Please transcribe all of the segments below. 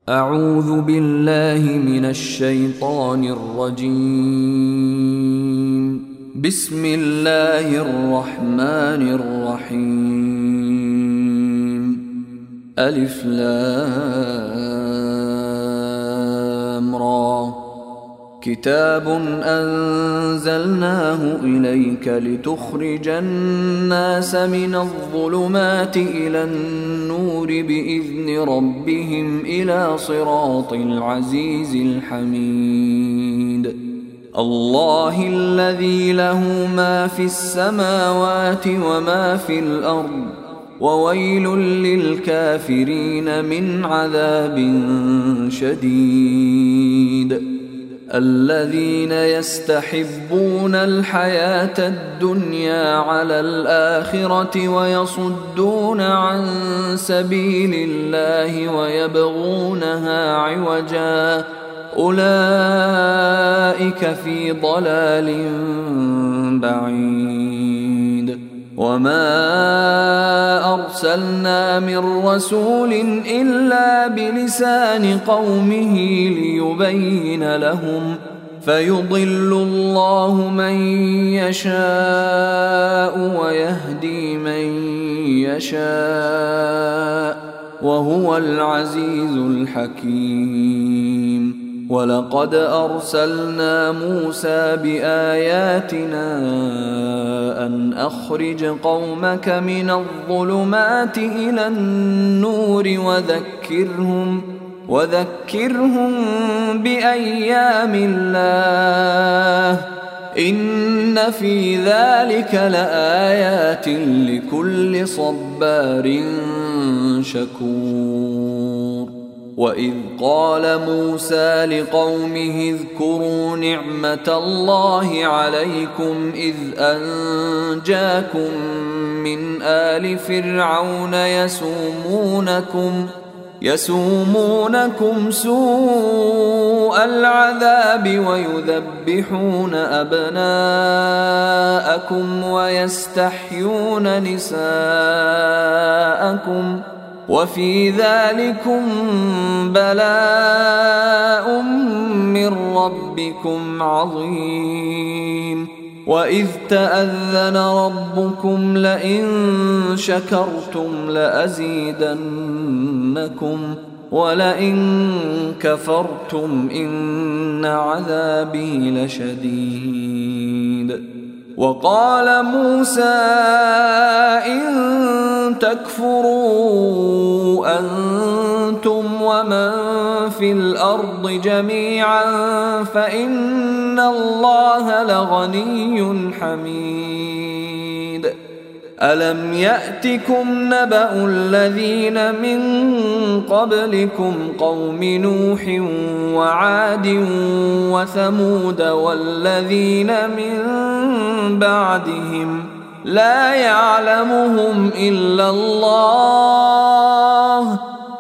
أعوذ بالله من الشيطان الرجيم. بسم الله الرحمن الرحيم. ألف لام را. كتاب أنزلناه إليك لتخرج الناس من الظلمات إلى النور بإذن ربهم إلى صراط العزيز الحميد. الله الذي له ما في السماوات وما في الأرض، وويل للكافرين من عذاب شديد. الذين يستحبون الحياة الدنيا على الآخرة ويصدون عن سبيل الله ويبغونها عوجا، أولئك في ضلال بعيد. وما أرسلنا من رسول إلا بلسان قومه ليبين لهم، فيضل الله من يشاء ويهدي من يشاء، وهو العزيز الحكيم. ولقد أرسلنا موسى بآياتنا أن أخرج قومك من الظلمات إلى النور وذكرهم بأيام الله، إن في ذلك لآيات لكل صبار شكور. وإذ قال موسى لقومه اذكروا نعمة الله عليكم إذ أنجاكم من آل فرعون يسومونكم سوء العذاب ويذبحون أبناءكم ويستحيون نساءكم، وفي ذلكم بلاء من ربكم عظيم. وإذ تأذن ربكم لئن شكرتم لأزيدنكم ولئن كفرتم إن عذابي لشديد. وقال موسى إن تكفروا أنتم ومن في الأرض جميعا فإن الله لغني حميد. ألم يأتكم نبأ الذين من قبلكم قوم نوح وعاد وثمود والذين من بعدهم لا يعلمهم إلا الله،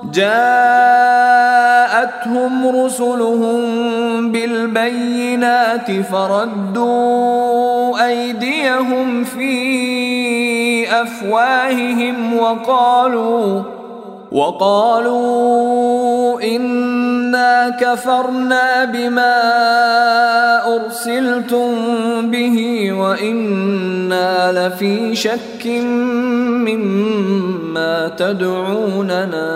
جاءتهم رسلهم بالبينات فردوا أيديهم في أفواههم وقالوا إنا كفرنا بما أرسلتم به وإنا لفي شك مما تدعوننا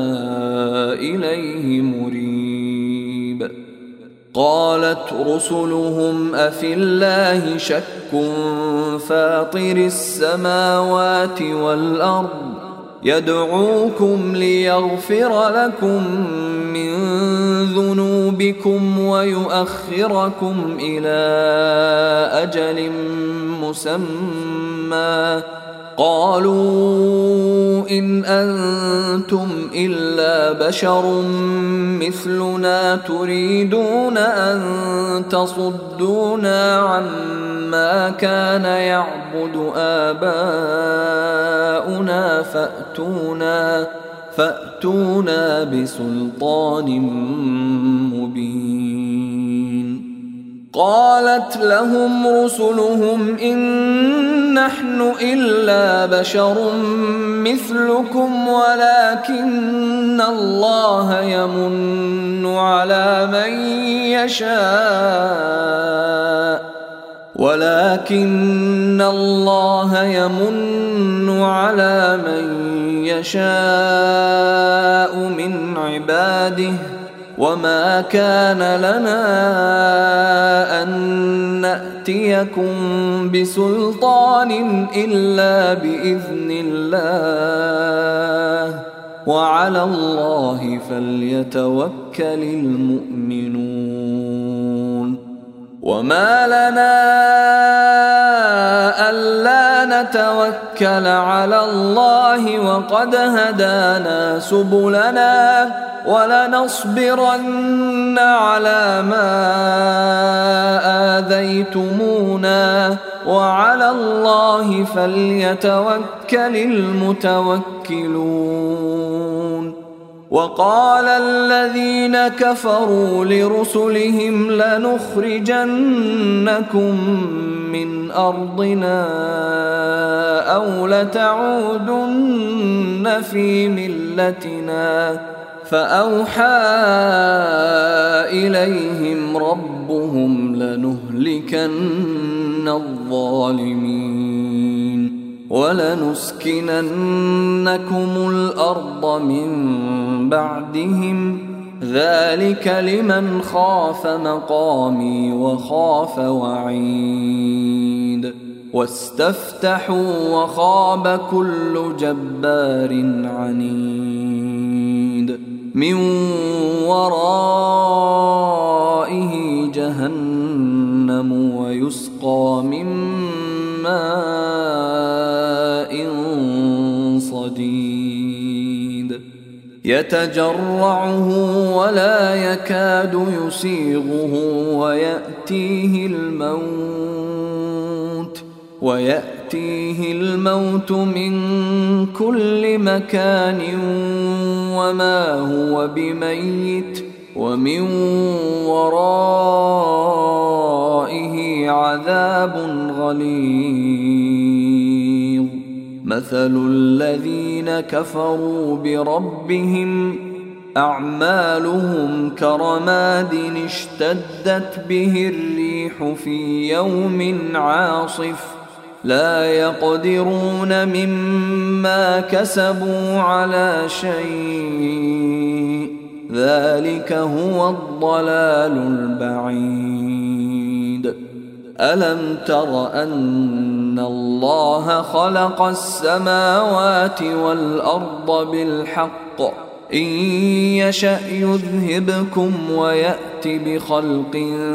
إليه مريب. قالت رسلهم أفي الله شك فاطر السماوات والأرض يدعوكم ليغفر لكم من ذنوبكم ويؤخركم إلى أجل مسمى، قالوا إن أنتم إلا بشر مثلنا تريدون أن تصدونا عما كان يعبد آباؤنا فأتونا بسلطان مبين. قالت لهم رسلهم إن نحن إلا بشر مثلكم ولكن الله يمن على من يشاء من عباده وما كان لنا أن نأتيكم بسلطان إلا بإذن الله وعلى الله فليتوكل المؤمنون وما لنا ألا نتوكل على الله وقد هدانا سبلنا ولنصبرن على ما آذيتمونا وعلى الله فليتوكل المتوكلون وقال الذين كفروا لرسلهم لنخرجنكم من أرضنا أو لتعودن في ملتنا فأوحى إليهم ربهم لنهلكن الظالمين ولنسكننكم الأرض من بعدهم ذلك لمن خاف مقامي وخاف وعيد واستفتحوا وخاب كل جبار عنيد من ورائه جهنم ويسقى من ماء صديد يتجرعه ولا يكاد يسيغه ويأتيه الموت من كل مكان وما هو بميت ومن ورائه عذاب غليظ مثل الذين كفروا بربهم أعمالهم كرماد اشتدت به الريح في يوم عاصف لا يقدرون مما كسبوا على شيء ذلك هو الضلال البعيد ألم تر أن الله خلق السماوات والأرض بالحق إن يشأ يذهبكم ويأت بخلق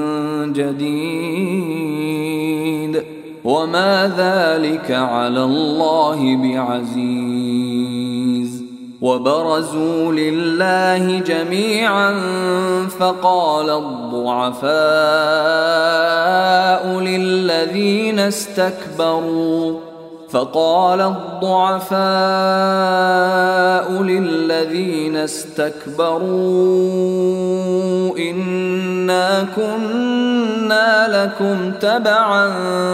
جديد وما ذلك على الله بعزيز وبرزوا لله جميعا فقال الضعفاء للذين استكبروا إنا كنا لكم تبعا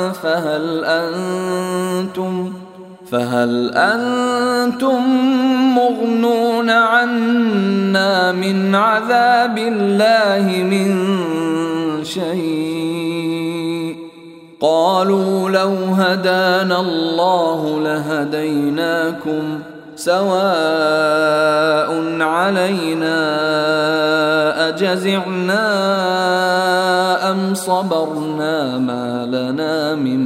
فهل أنتم مغنون عنا من عذاب الله من شيء قالوا لو هدانا الله لهديناكم سواء علينا أجزعنا أم صبرنا ما لنا من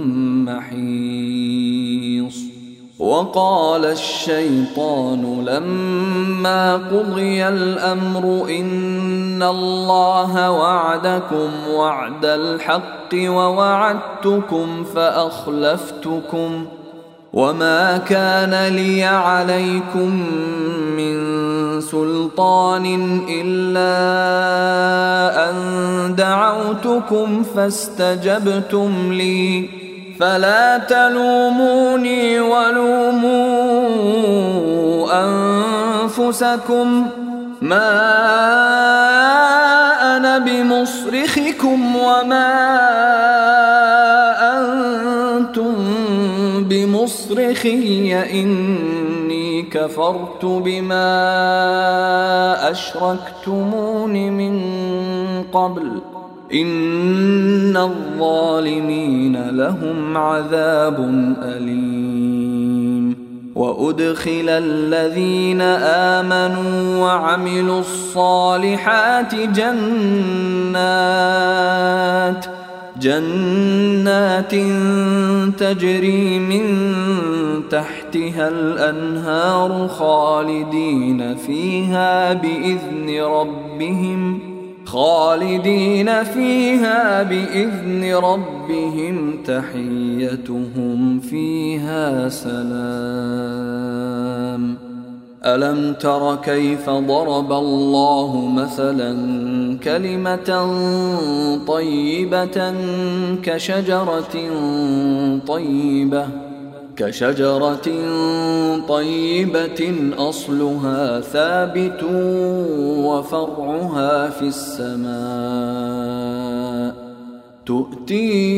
محيص وقال الشيطان لما قضي الأمر إن الله وعدكم وعد الحق ووعدتكم فأخلفتكم وما كان لي عليكم من سلطان إلا أن دعوتكم فاستجبتم لي فلا تلوموني ولوموا أنفسكم ما أنا بمصرخكم وما أنتم بمصرخي إني كفرت بما أشركتمون من قبل إن الظالمين لهم عذاب أليم. وأدخل الذين آمنوا وعملوا الصالحات جنات تجري من تحتها الأنهار خالدين فيها بإذن ربهم تحيتهم فيها سلام. ألم تر كيف ضرب الله مثلا كلمة طيبة كشجرة طيبة أصلها ثابت وفرعها في السماء تؤتي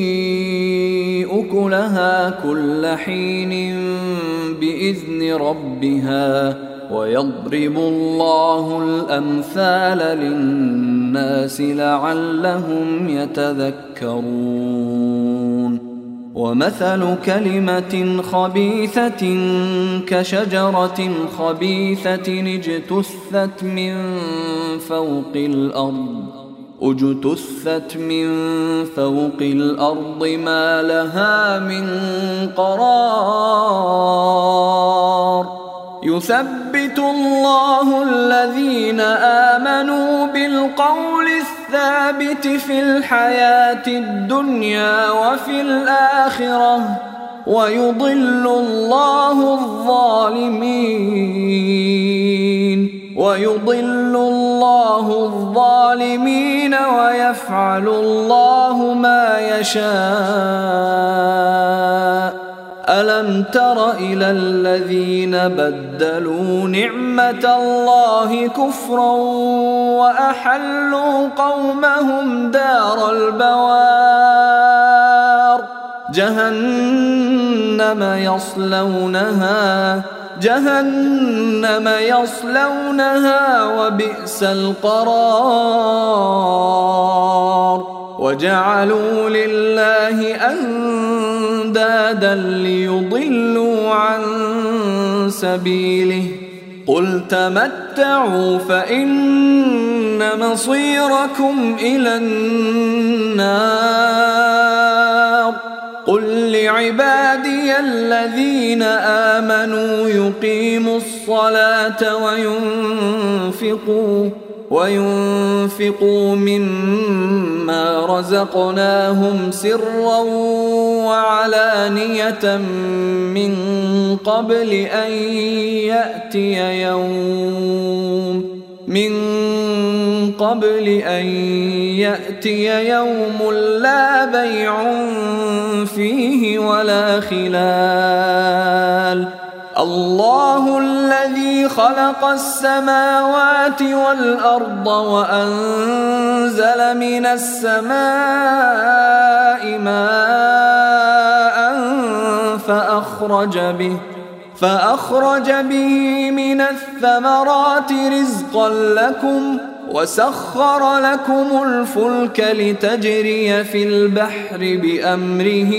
أكلها كل حين بإذن ربها ويضرب الله الأمثال للناس لعلهم يتذكرون. ومثل كلمة خبيثة كشجرة خبيثة اجتثت من فوق الأرض ما لها من قرار. يثبت الله الذين آمنوا بالقول الثابت في الحياة الدنيا وفي الآخرة ويضل الله الظالمين ويفعل الله ما يشاء. ألم تر إلى الذين بدلوا نعمة الله كفرا وأحلوا قومهم دار البوار جهنم يصلونها وبئس القرار. وجعلوا لله أندادا ليضلوا عن سبيله قل تمتعوا فإن مصيركم إلى النار. قل لعبادي الذين آمنوا يقيموا الصلاة وينفقوا مما رزقناهم سرا وعلانية من قبل أن يأتي يوم لا بيع فيه ولا خلال. الله الذي خلق السماوات والأرض وأنزل من السماء ماء فأخرج به من الثمرات رزقا لكم وسخر لكم الفلك لتجري في البحر بأمره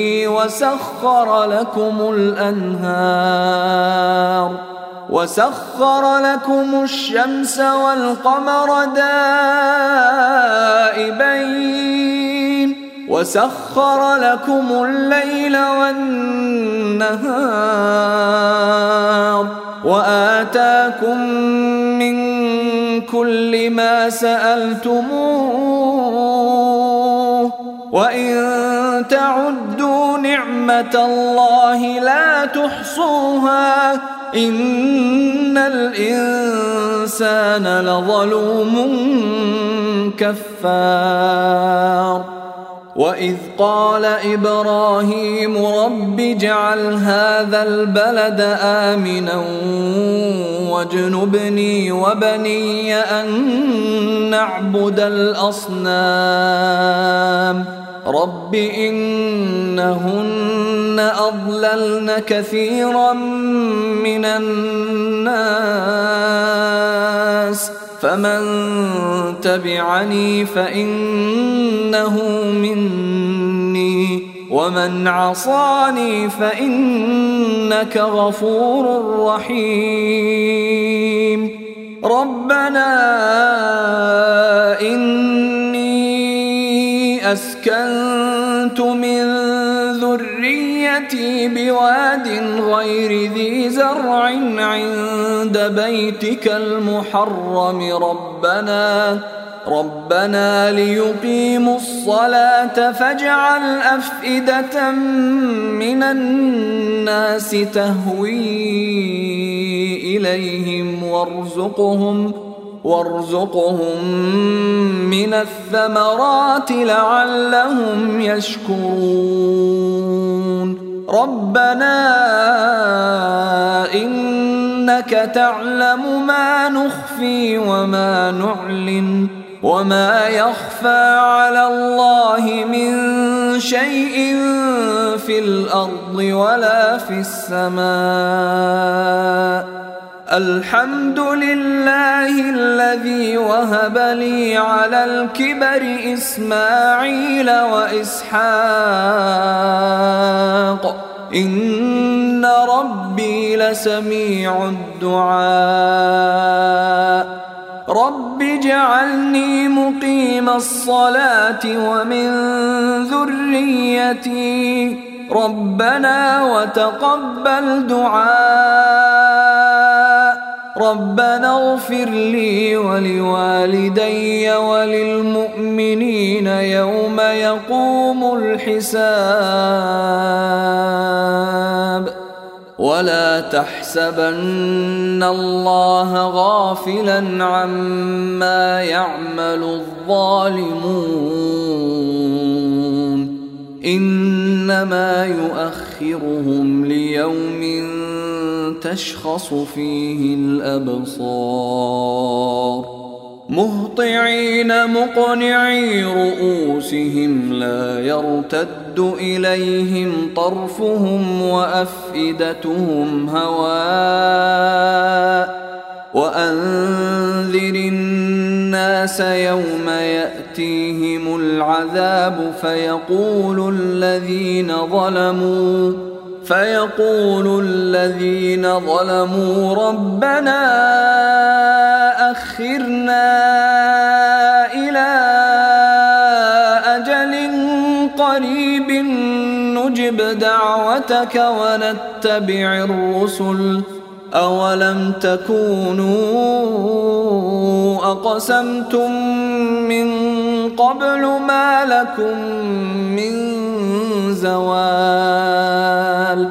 وسخر لكم الشمس والقمر دائبين وسخر لكم الليل والنهار وآتاكم من كل ما سألتموه وإن تعدوا نعمة الله لا تحصوها إن الإنسان لظلوم كفار. وإذ قال إبراهيم رب اجعل هذا البلد آمنا واجنبني وبني أن نعبد الأصنام رب إنهن أضللن كثيرا من الناس فمن تبعني فإنه مني ومن عصاني فإنك غفور رحيم ربنا إني أسكنت من ذريتي بواد غير ذي زرع عند بيتك المحرم ربنا ليقيموا الصلاة فاجعل أفئدة من الناس تهوي إليهم وارزقهم من الثمرات لعلهم يشكرون ربنا إنك تعلم ما نخفي وما نعلن وما يخفى على الله من شيء في الأرض ولا في السماء الحمد لله الذي وهب لي على الكبر إسماعيل وإسحاق إن ربي لسميع الدعاء رب اجعلني مقيم الصلاة ومن ذريتي ربنا وتقبل دعاء ربنا اغفر لي ولوالدي وللمؤمنين يوم يقوم الحساب ولا تحسبن الله غافلا عما يعمل الظالمون إنما يؤخرهم ليوم تشخص فيه الأبصار مهطعين مقنعي رؤوسهم لا يرتد إليهم طرفهم وأفئدتهم هواء وأنذر الناس يوم يأتيهم العذاب فيقول الذين ظلموا ربنا أخرنا إلى أجل قريب نجب دعوتك ونتبع الرسل أولم تكونوا أقسمتم من قبل ما لكم من زوال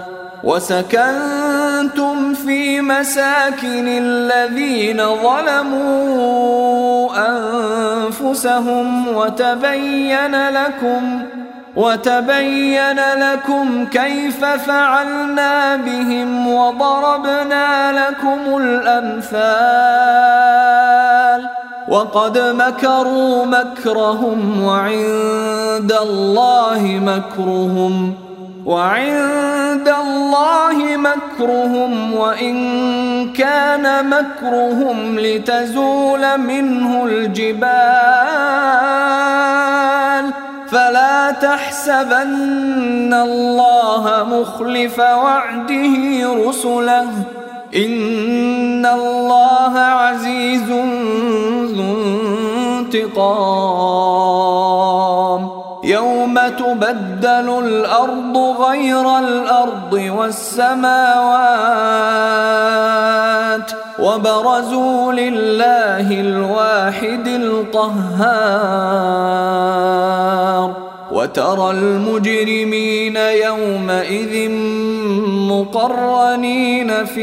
وسكنتم في مساكن الذين ظلموا أنفسهم وتبين لكم كيف فعلنا بهم وضربنا لكم الأمثال وقد مكروا مكرهم وعند الله مكرهم وإن كان مكرهم لتزول منه الجبال فلا تحسبن الله مخلف وعده رسله إن الله عزيز ذو انتقام يوم تبدل الأرض غير الأرض والسماوات وبرزوا لله الواحد القهار وترى المجرمين يومئذ مقرنين في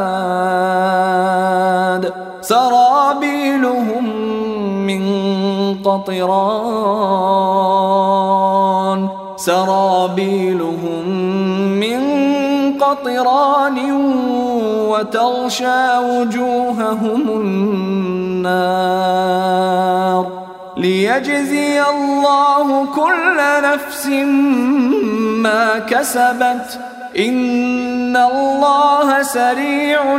الأصفاد سرابيلهم من قطران سرابيلهم من قطران وتغشى وجوههم النار ليجزي الله كل نفس ما كسبت إن الله سريع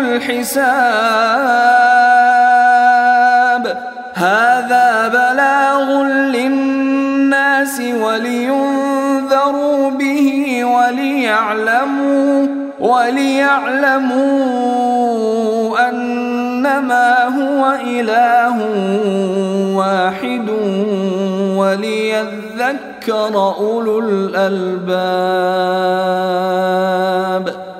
الحساب هذا بلاغ للناس ولينذروا به وليعلموا أنما هو إله واحد وليذكر أولو الألباب.